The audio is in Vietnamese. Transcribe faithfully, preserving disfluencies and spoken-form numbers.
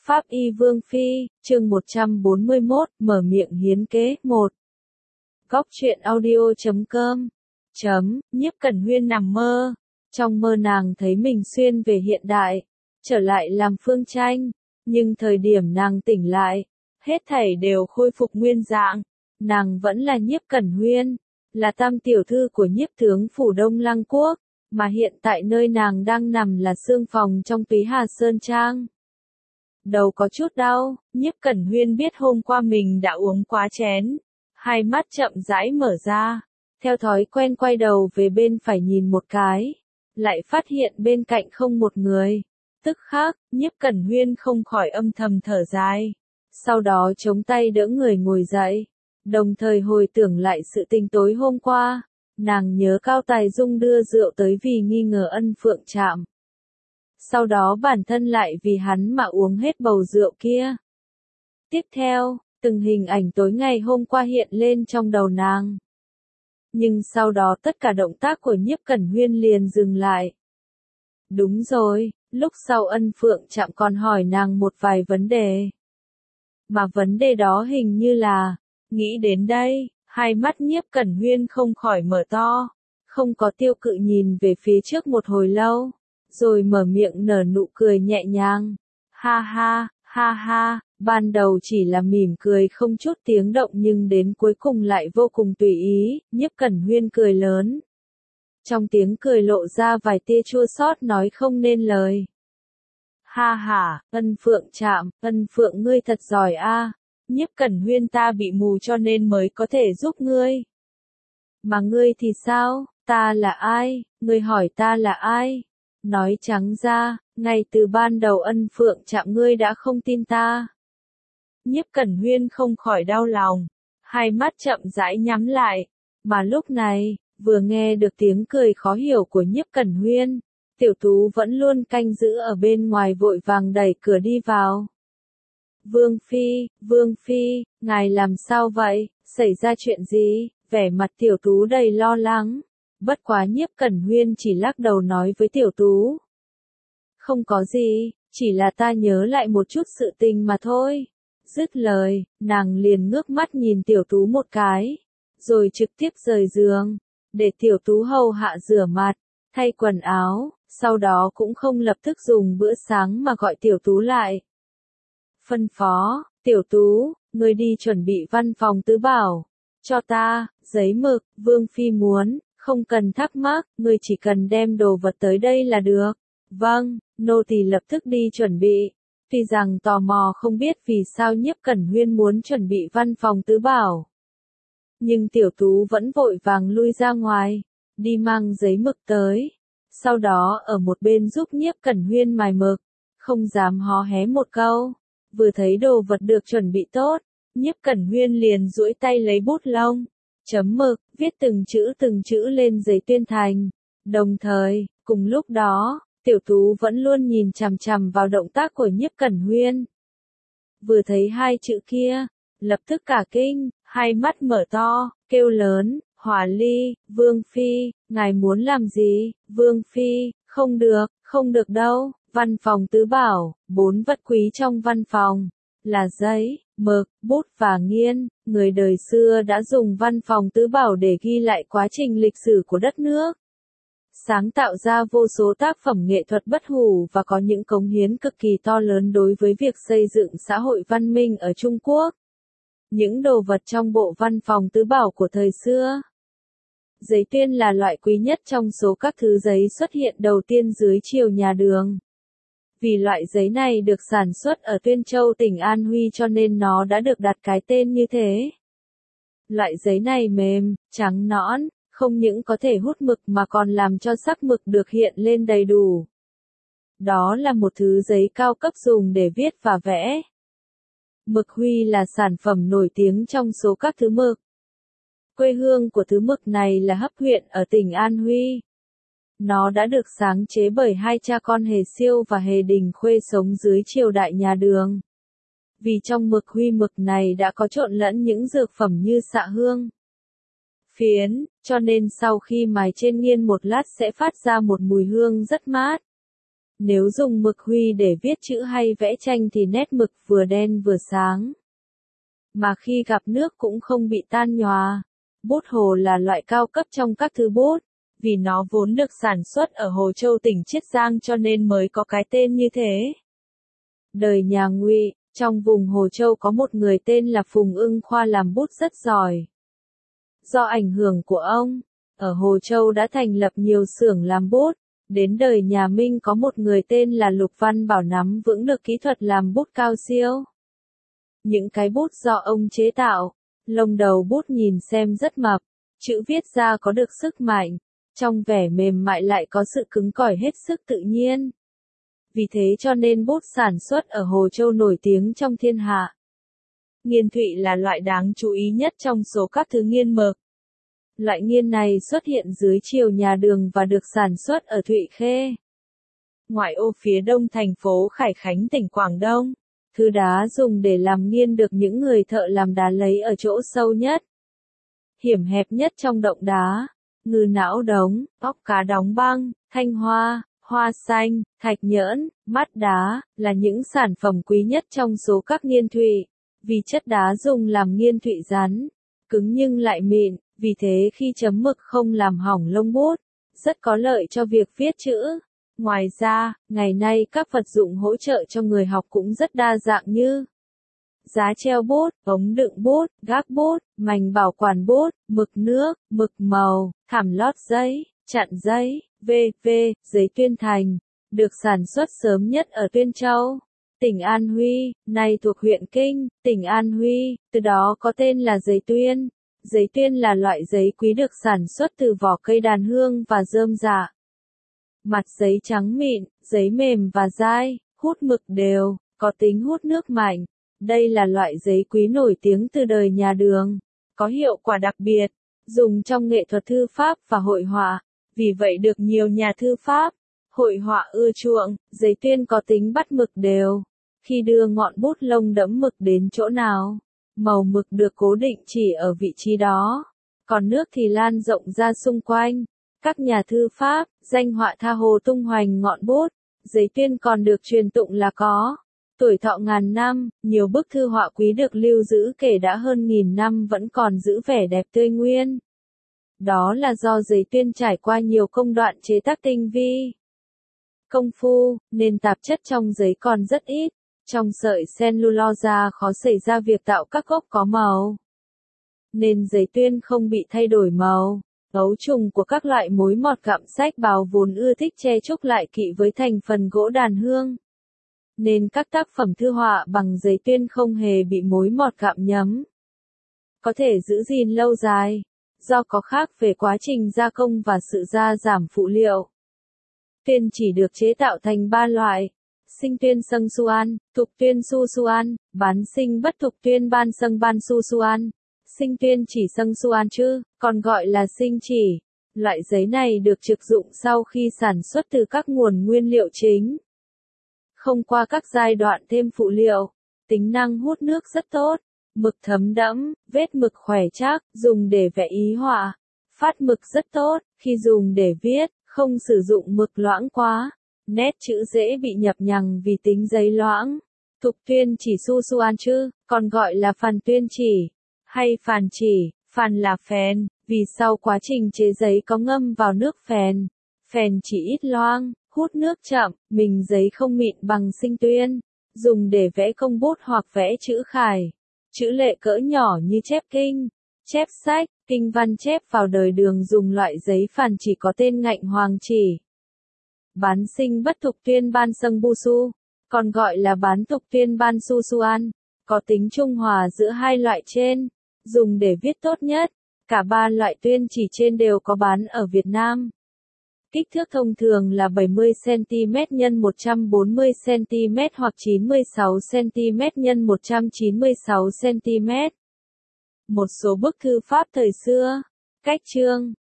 Pháp Y Vương Phi, chương một trăm bốn mươi mốt, mở miệng hiến kế, một. Góc truyện audio chấm com. Chấm, Nhiếp Cẩn Huyên nằm mơ. Trong mơ nàng thấy mình xuyên về hiện đại, trở lại làm Phương Tranh, nhưng thời điểm nàng tỉnh lại, hết thảy đều khôi phục nguyên dạng. Nàng vẫn là Nhiếp Cẩn Huyên, là tam tiểu thư của Nhiếp tướng phủ Đông Lăng Quốc, mà hiện tại nơi nàng đang nằm là xương phòng trong Túy Hà Sơn Trang. Đầu có chút đau, Nhiếp Cẩn Huyên biết hôm qua mình đã uống quá chén, hai mắt chậm rãi mở ra, theo thói quen quay đầu về bên phải nhìn một cái, lại phát hiện bên cạnh không một người. Tức khắc, Nhiếp Cẩn Huyên không khỏi âm thầm thở dài, sau đó chống tay đỡ người ngồi dậy, đồng thời hồi tưởng lại sự tình tối hôm qua. Nàng nhớ Cao Tài Dung đưa rượu tới vì nghi ngờ Ân Phượng Trạm. Sau đó bản thân lại vì hắn mà uống hết bầu rượu kia. Tiếp theo, từng hình ảnh tối ngày hôm qua hiện lên trong đầu nàng. Nhưng sau đó tất cả động tác của Nhiếp Cẩn Huyên liền dừng lại. Đúng rồi, lúc sau Ân Phượng Trạm còn hỏi nàng một vài vấn đề. Mà vấn đề đó hình như là, nghĩ đến đây, hai mắt Nhiếp Cẩn Huyên không khỏi mở to, không có tiêu cự nhìn về phía trước một hồi lâu, rồi mở miệng nở nụ cười nhẹ nhàng. Ha ha, ha ha, ban đầu chỉ là mỉm cười không chút tiếng động nhưng đến cuối cùng lại vô cùng tùy ý. Nhiếp Cẩn Huyên cười lớn. Trong tiếng cười lộ ra vài tia chua xót nói không nên lời. Ha ha, Ân Phượng Trạm, Ân Phượng ngươi thật giỏi a. Nhiếp Cẩn Huyên ta bị mù cho nên mới có thể giúp ngươi. Mà ngươi thì sao, ta là ai, ngươi hỏi ta là ai? Nói trắng ra, ngay từ ban đầu Ân Phượng Trạm ngươi đã không tin ta. Nhiếp Cẩn Huyên không khỏi đau lòng, hai mắt chậm rãi nhắm lại, mà lúc này, vừa nghe được tiếng cười khó hiểu của Nhiếp Cẩn Huyên, Tiểu Tú vẫn luôn canh giữ ở bên ngoài vội vàng đẩy cửa đi vào. Vương Phi, Vương Phi, ngài làm sao vậy, xảy ra chuyện gì? Vẻ mặt Tiểu Tú đầy lo lắng. Bất quá Nhiếp Cẩn Huyên chỉ lắc đầu nói với Tiểu Tú. Không có gì, chỉ là ta nhớ lại một chút sự tình mà thôi. Dứt lời, nàng liền ngước mắt nhìn Tiểu Tú một cái, rồi trực tiếp rời giường, để Tiểu Tú hầu hạ rửa mặt, thay quần áo, sau đó cũng không lập tức dùng bữa sáng mà gọi Tiểu Tú lại. Phân phó, Tiểu Tú, ngươi đi chuẩn bị văn phòng tứ bảo, cho ta, giấy mực, Vương Phi muốn, không cần thắc mắc, ngươi chỉ cần đem đồ vật tới đây là được. Vâng, nô tỳ lập tức đi chuẩn bị. Tuy rằng tò mò không biết vì sao Nhiếp Cẩn Huyên muốn chuẩn bị văn phòng tứ bảo. Nhưng Tiểu Tú vẫn vội vàng lui ra ngoài, đi mang giấy mực tới. Sau đó ở một bên giúp Nhiếp Cẩn Huyên mài mực, không dám hó hé một câu. Vừa thấy đồ vật được chuẩn bị tốt, Nhiếp Cẩn Huyên liền duỗi tay lấy bút lông, chấm mực, viết từng chữ từng chữ lên giấy tuyên thành. Đồng thời, cùng lúc đó, Tiểu Tú vẫn luôn nhìn chằm chằm vào động tác của Nhiếp Cẩn Huyên. Vừa thấy hai chữ kia, lập tức cả kinh, hai mắt mở to, kêu lớn, Hỏa Ly, Vương Phi, ngài muốn làm gì? Vương Phi, không được, không được đâu. Văn phòng tứ bảo, bốn vật quý trong văn phòng, là giấy, mực, bút và nghiên. Người đời xưa đã dùng văn phòng tứ bảo để ghi lại quá trình lịch sử của đất nước. Sáng tạo ra vô số tác phẩm nghệ thuật bất hủ và có những cống hiến cực kỳ to lớn đối với việc xây dựng xã hội văn minh ở Trung Quốc. Những đồ vật trong bộ văn phòng tứ bảo của thời xưa. Giấy tuyên là loại quý nhất trong số các thứ giấy xuất hiện đầu tiên dưới triều nhà Đường. Vì loại giấy này được sản xuất ở Tuyên Châu tỉnh An Huy cho nên nó đã được đặt cái tên như thế. Loại giấy này mềm, trắng nõn, không những có thể hút mực mà còn làm cho sắc mực được hiện lên đầy đủ. Đó là một thứ giấy cao cấp dùng để viết và vẽ. Mực Huy là sản phẩm nổi tiếng trong số các thứ mực. Quê hương của thứ mực này là Hấp huyện ở tỉnh An Huy. Nó đã được sáng chế bởi hai cha con Hề Siêu và Hề Đình Khuê sống dưới triều đại nhà Đường. Vì trong mực Huy mực này đã có trộn lẫn những dược phẩm như xạ hương, phiến, cho nên sau khi mài trên nghiên một lát sẽ phát ra một mùi hương rất mát. Nếu dùng mực huy để viết chữ hay vẽ tranh thì nét mực vừa đen vừa sáng. Mà khi gặp nước cũng không bị tan nhòa. Bút hồ là loại cao cấp trong các thứ bút, vì nó vốn được sản xuất ở Hồ Châu tỉnh Chiết Giang cho nên mới có cái tên như thế. Đời nhà Ngụy, trong vùng Hồ Châu có một người tên là Phùng Ưng Khoa làm bút rất giỏi. Do ảnh hưởng của ông, ở Hồ Châu đã thành lập nhiều xưởng làm bút. Đến đời nhà Minh có một người tên là Lục Văn Bảo nắm vững được kỹ thuật làm bút cao siêu. Những cái bút do ông chế tạo, lông đầu bút nhìn xem rất mập, chữ viết ra có được sức mạnh, trong vẻ mềm mại lại có sự cứng cỏi hết sức tự nhiên. Vì thế cho nên bút sản xuất ở Hồ Châu nổi tiếng trong thiên hạ. Nghiên thụy là loại đáng chú ý nhất trong số các thứ nghiên mực. Loại nghiên này xuất hiện dưới triều nhà Đường và được sản xuất ở Thụy Khê, ngoại ô phía đông thành phố Khải Khánh tỉnh Quảng Đông. Thứ đá dùng để làm nghiên được những người thợ làm đá lấy ở chỗ sâu nhất, hiểm hẹp nhất trong động đá. Ngư não đống, óc cá đóng băng, thanh hoa, hoa xanh, thạch nhỡn, mắt đá, là những sản phẩm quý nhất trong số các nghiên thụy. Vì chất đá dùng làm nghiên thụy rắn, cứng nhưng lại mịn, vì thế khi chấm mực không làm hỏng lông bút, rất có lợi cho việc viết chữ. Ngoài ra, ngày nay các vật dụng hỗ trợ cho người học cũng rất đa dạng như giá treo bút, ống đựng bút, gác bút, mành bảo quản bút, mực nước, mực màu, thảm lót giấy, chặn giấy, vân vân giấy tuyên thành, được sản xuất sớm nhất ở Tuyên Châu, tỉnh An Huy, nay thuộc huyện Kinh, tỉnh An Huy, từ đó có tên là giấy tuyên. Giấy tuyên là loại giấy quý được sản xuất từ vỏ cây đàn hương và rơm rạ. Mặt giấy trắng mịn, giấy mềm và dai, hút mực đều, có tính hút nước mạnh. Đây là loại giấy quý nổi tiếng từ đời nhà Đường, có hiệu quả đặc biệt, dùng trong nghệ thuật thư pháp và hội họa, vì vậy được nhiều nhà thư pháp, hội họa ưa chuộng. Giấy tuyên có tính bắt mực đều, khi đưa ngọn bút lông đẫm mực đến chỗ nào, màu mực được cố định chỉ ở vị trí đó, còn nước thì lan rộng ra xung quanh. Các nhà thư pháp, danh họa tha hồ tung hoành ngọn bút, giấy tuyên còn được truyền tụng là có tuổi thọ ngàn năm, nhiều bức thư họa quý được lưu giữ kể đã hơn nghìn năm vẫn còn giữ vẻ đẹp tươi nguyên. Đó là do giấy tuyên trải qua nhiều công đoạn chế tác tinh vi, công phu, nên tạp chất trong giấy còn rất ít. Trong sợi cellulose khó xảy ra việc tạo các gốc có màu, nên giấy tuyên không bị thay đổi màu. Ấu trùng của các loại mối mọt gặm sách báo vốn ưa thích che chúc lại kỵ với thành phần gỗ đàn hương, nên các tác phẩm thư họa bằng giấy tuyên không hề bị mối mọt gặm nhấm, có thể giữ gìn lâu dài, do có khác về quá trình gia công và sự gia giảm phụ liệu. Tuyên chỉ được chế tạo thành ba loại: sinh tuyên sâng suan, thục tuyên su suan, bán sinh bất thục tuyên ban sâng ban su suan. Sinh tuyên chỉ sâng suan chứ, còn gọi là sinh chỉ. Loại giấy này được trực dụng sau khi sản xuất từ các nguồn nguyên liệu chính, không qua các giai đoạn thêm phụ liệu. Tính năng hút nước rất tốt, mực thấm đẫm, vết mực khỏe chắc, dùng để vẽ ý họa. Phát mực rất tốt, khi dùng để viết, không sử dụng mực loãng quá. Nét chữ dễ bị nhập nhằng vì tính giấy loãng. Thục tuyên chỉ su suan chứ, còn gọi là phàn tuyên chỉ, hay phàn chỉ. Phàn là phèn, vì sau quá trình chế giấy có ngâm vào nước phèn. Phèn chỉ ít loang, hút nước chậm, mình giấy không mịn bằng sinh tuyên, dùng để vẽ công bút hoặc vẽ chữ khải. Chữ lệ cỡ nhỏ như chép kinh, chép sách, kinh văn chép vào đời Đường dùng loại giấy phàn chỉ có tên ngạnh hoàng chỉ. Bán sinh bất thục tuyên ban sâng bu su, còn gọi là bán thục tuyên ban su suan, có tính trung hòa giữa hai loại trên, dùng để viết tốt nhất. Cả ba loại tuyên chỉ trên đều có bán ở Việt Nam. Kích thước thông thường là bảy mươi xăng-ti-mét nhân một trăm bốn mươi xăng-ti-mét hoặc chín mươi sáu xăng-ti-mét nhân một trăm chín mươi sáu xăng-ti-mét. Một số bức thư pháp thời xưa, cách chương,